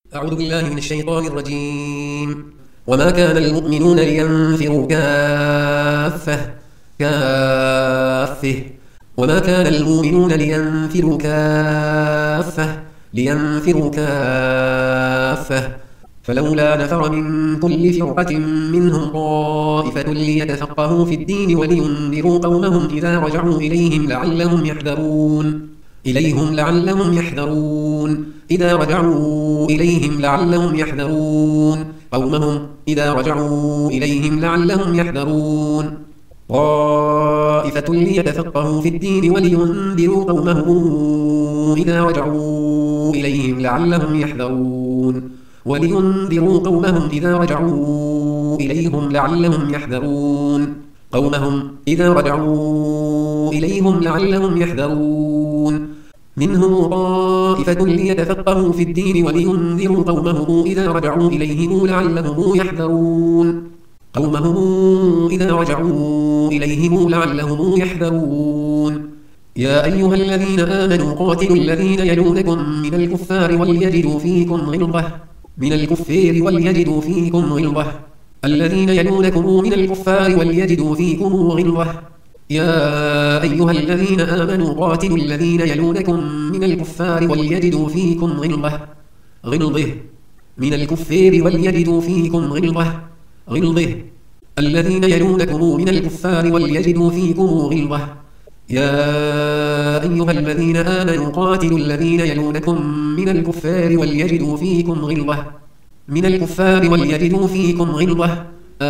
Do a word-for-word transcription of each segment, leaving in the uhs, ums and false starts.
أعوذ بالله من الشيطان الرجيم. وما كان المؤمنون لينفروا كافة كافة وما كان المؤمنون لينفروا كافة لينفروا كافة فلولا نفر من كل فرقة منهم طائفة ليتفقهوا في الدين ولينذروا قومهم إذا رجعوا إليهم لعلهم يحذرون إليهم لعلهم يحذرون إذا رجعوا إليهم لعلهم يحذرون قومهم إذا رجعوا إليهم لعلهم يحذرون طائفة ليتفقهوا في الدين ولينذروا قومهم إذا رجعوا إليهم لعلهم يحذرون ولينذروا قومهم إذا رجعوا إليهم لعلهم يحذرون قومهم إذا رجعوا إليهم لعلهم يحذرون منهم طائفة ليتفقهوا في الدين ولينذروا قومهم إذا رجعوا إليهم لعلهم يحذرون قومهم إذا رجعوا إليهم لعلهم يحذرون يا أيها الذين آمنوا قاتلوا الذين يلونكم من الكفار وليجدوا فيكم غلظة من الكفار وليجدوا فيكم غلظة الذين يلونكم من الكفار وليجدوا فيكم غلظة يا أيها الذين آمنوا قاتلوا الذين يلونكم من الكفار وليجدوا فيكم غلظة غلظة من الكفار وليجدوا فيكم غلظة غلظة الذين يلونكم من الكفار وليجدوا فيكم غلظة يا أيها الذين آمنوا قاتلوا الذين يلونكم من الكفار وليجدوا فيكم غلظة من الكفار وليجدوا فيكم غلظة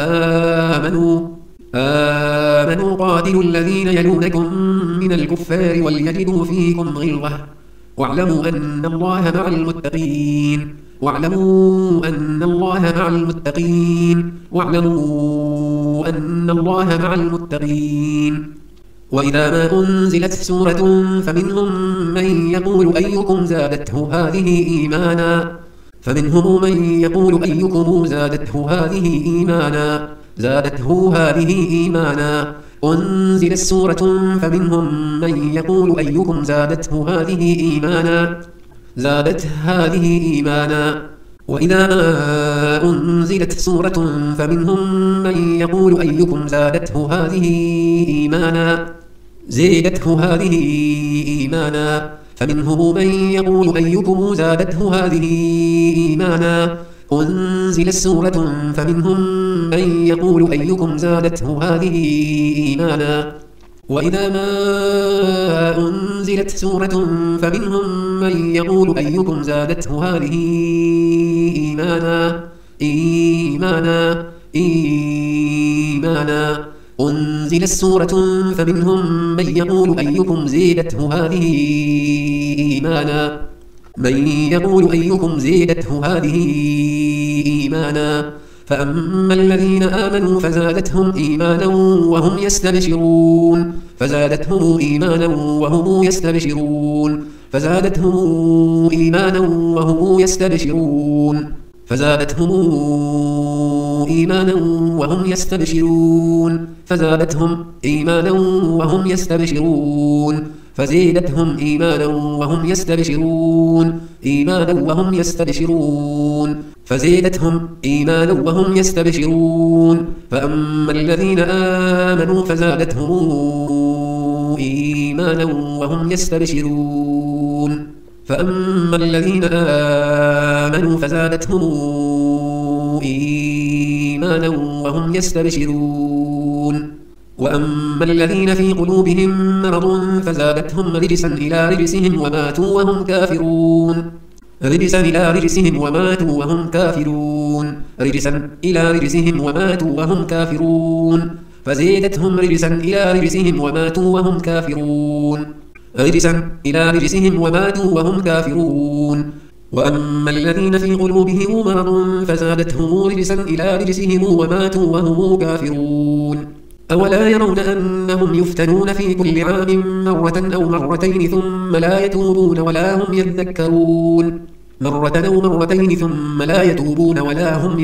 آمنوا آمنوا قاتلوا الذين يلونكم من الكفار وليجدوا فيكم غلظة واعلموا أن الله مع المتقين واعلموا أن الله مع المتقين واعلموا أن الله مع المتقين وإذا ما أنزلت سورة فمنهم من يقول أيكم زادته هذه إيمانا فمنهم من يقول أيكم زادته هذه إيمانا زادته هذه إيمانا أنزلت سورة فمنهم من يقول أيكم زادته هذه إيمانا زادت هذه إيمانا وإذا ما أنزلت سورة فمنهم من يقول أيكم زادته هذه إيمانا زادته هذه إيمانا فمنهم من يقول أيكم زادته هذه إيمانا أنزلت سورة فمنهم من يقول أيكم زادته هذه إيمانا وإذا ما أنزلت سورة فمنهم من يقول أيكم زادته هذه إيمانا إيمانا إيمانا أنزلت سورة فمنهم من يقول أيكم زادته هذه إيمانا من يقول أيكم زادته هذه إيمانا فأما الذين آمنوا فزادتهم إيمانا وهم يستبشرون فزادتهم إيمانا وهم يستبشرون فزادتهم إيمانا وهم يستبشرون فزادتهم إيمانا وهم يستبشرون فزادتهم إيمانا وهم يستبشرون فزيدتهم إيمانا وهم يستبشرون إيمانا وهم يستبشرون فزيدتهم إيمانا وهم يستبشرون فأما الذين آمنوا فزادتهم إيمانا وهم يستبشرون فأما الذين آمنوا فزادتهم إيمانا وهم يستبشرون وأما الذين في قلوبهم مرض فزادتهم رجسا إلى رجسهم وماتوا وهم كافرون رجسا إلى رجسهم وماتوا وهم كافرون رجسا إلى رجسهم وماتوا وهم كافرون فزيدتهم رجسا إلى رجسهم وماتوا وهم كافرون رجسا إلى رجسهم وماتوا وهم كافرون وأما الذين في قلوبهم مرض فزادتهم رجسا إلى رجسهم وماتوا وهم كافرون أولا يرون أنهم يفتنون في كل عام مرة أو مرتين ثم لا يتوبون ولا هم يذكرون مرة أو مرتين ثم لا يتوبون ولا هم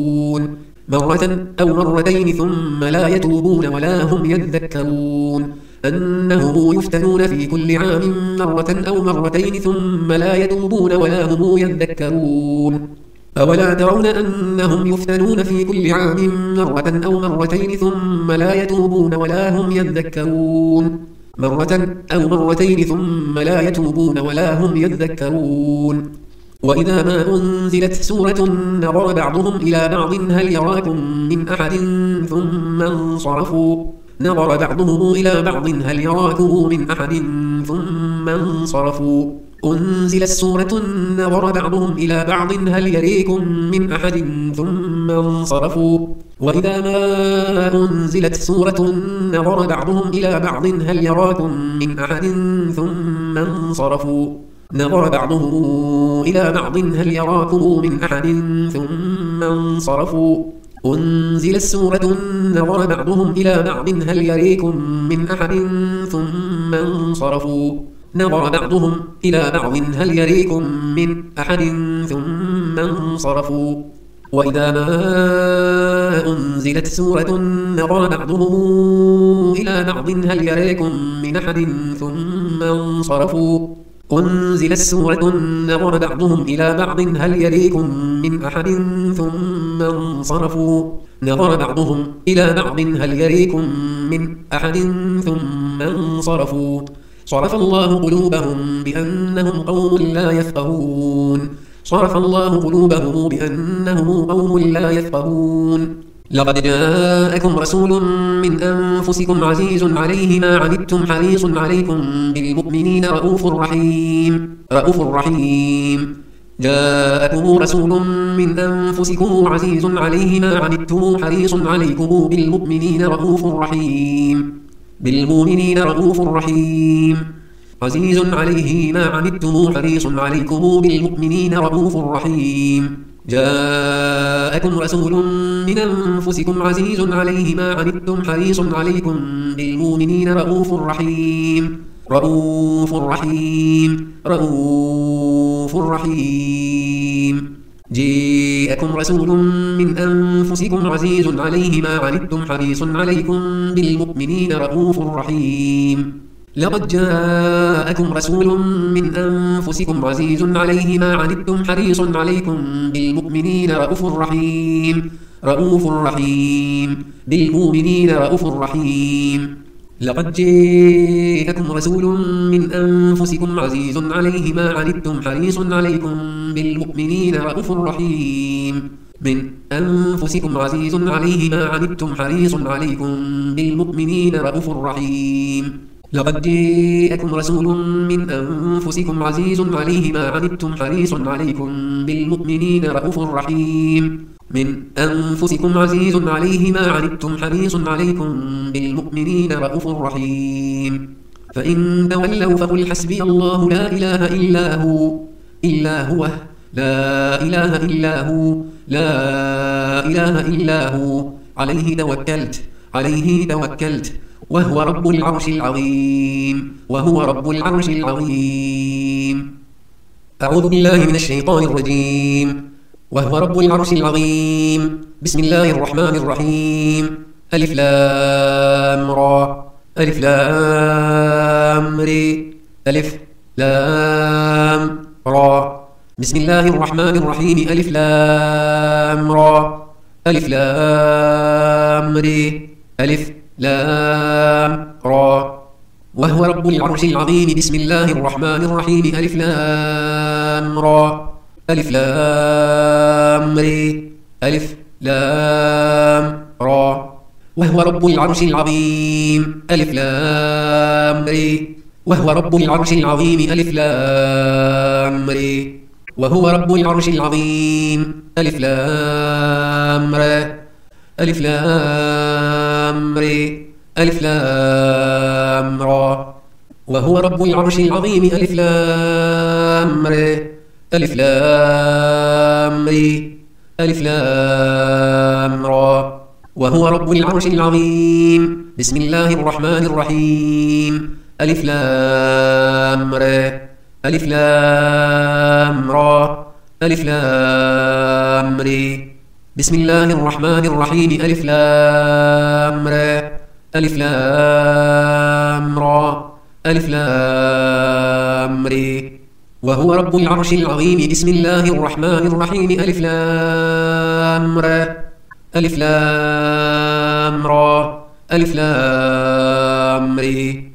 يذكرون مرة أو مرتين ثم لا يتوبون ولا هم يذكرون أنهم يفتنون في كل عام مرة أو مرتين ثم لا يتوبون ولا هم يذكرون أولا ترون أنهم يفتنون في كل عام مرة أو مرتين ثم لا يتوبون ولا هم يذكرون مرة أو مرتين ثم لا يتوبون ولا هم يذكرون وإذا ما أنزلت سورة نظر بعضهم إلى بعض هل يراكم من أحد ثم انصرفوا نظر بعضهم إلى بعض هل يراكم من أحد ثم انصرفوا أنزلت سورة نظر بعضهم إلى بعض هل يريكم من أحد ثم انصرفوا وإذا ما أنزلت سورة نظر بعضهم إلى بعض هل يراكم من أحد ثم انصرفوا نظر بعضهم إلى بعض هل يراكم من أحد ثم انصرفوا أنزلت سورة نظر بعضهم إلى بعض هل يريكم من أحد ثم انصرفوا نظر بعضهم إلى بعض هل يريكم من أحد ثم انصرفوا وإذا ما أنزلت سورة نظر بعضهم إلى بعض هل يريكم من أحد ثم انصرفوا أنزلت سورة نظر بعضهم إلى بعض هل يريكم من أحد ثم انصرفوا نظر بعضهم إلى بعض هل يريكم من أحد ثم انصرفوا صرف الله قلوبهم بأنهم قوم لا يفقهون صرف الله قلوبهم بأنهم قوم لا يفقهون لقد جاءكم رسول من أنفسكم عزيز عليه ما عنتم حريص عليكم بالمؤمنين رؤوف رحيم رؤوف رحيم جاءكم رسول من أنفسكم عزيز عليه ما عنتم حريص عليكم بالمؤمنين رؤوف رحيم بالمؤمنين رؤوف رحيم عزيز عليه ما عنتم حريص عليكم بالمؤمنين رؤوف رحيم جاءكم رسول من أنفسكم عزيز عليه ما عنتم حريص عليكم بالمؤمنين رؤوف رحيم رؤوف رحيم رؤوف رحيم جاءكم رسول من أنفسكم عزيز عليه ما عنتم حريص عليكم بالمؤمنين رؤوف رحيم لقد جاءكم رسول من أنفسكم عزيز عليه ما عنتم حريص عليكم بالمؤمنين رؤوف رحيم رؤوف رحيم بالمؤمنين رؤوف رحيم لقد جاءكم رسول من أنفسكم عزيز عليه ما عنتم حريص عليكم بالمؤمنين رؤوف رحيم من أنفسكم عزيز عليه ما عنتم حريص عليكم بالمؤمنين رؤوف رحيم لقد جاءكم رسول من أنفسكم عزيز عليه ما عنتم حريص عليكم بالمؤمنين رؤوف رحيم من أنفسكم عزيز عليه ما عنتم حريص عليكم بالمؤمنين رؤوف رحيم فإن تولوا فقل حسبي الله لا إله إلا هو إلا هو لا إله إلا هو لا إله إلا هو عليه توكلت عليه توكلت وهو رب العرش العظيم وهو رب العرش العظيم أعوذ بالله من الشيطان الرجيم وهو رب العرش العظيم بسم الله الرحمن الرحيم ألف لام را ألف لام ري ألف لام را بسم الله الرحمن الرحيم ألف لام را ألف لام ري ألف لام را وهو رب العرش العظيم بسم الله الرحمن الرحيم ألف لام را ألف لام ري ألف لام را وهو رب العرش العظيم ألف لام ري وهو رب العرش العظيم ألف لام ري وهو رب العرش العظيم ألف لام را ألف لام ري ألف لام را وهو رب العرش العظيم ألف لام ري ألف لام ري ألف لام را وهو رب العرش العظيم بسم الله الرحمن الرحيم ألف لام را ألف لام را ألف لام ري بسم الله الرحمن الرحيم ألف لام را ألف لام لام را ألف لام ري وهو رب العرش العظيم. بسم الله الرحمن الرحيم. ألف لام را ألف لام را ألف لام ري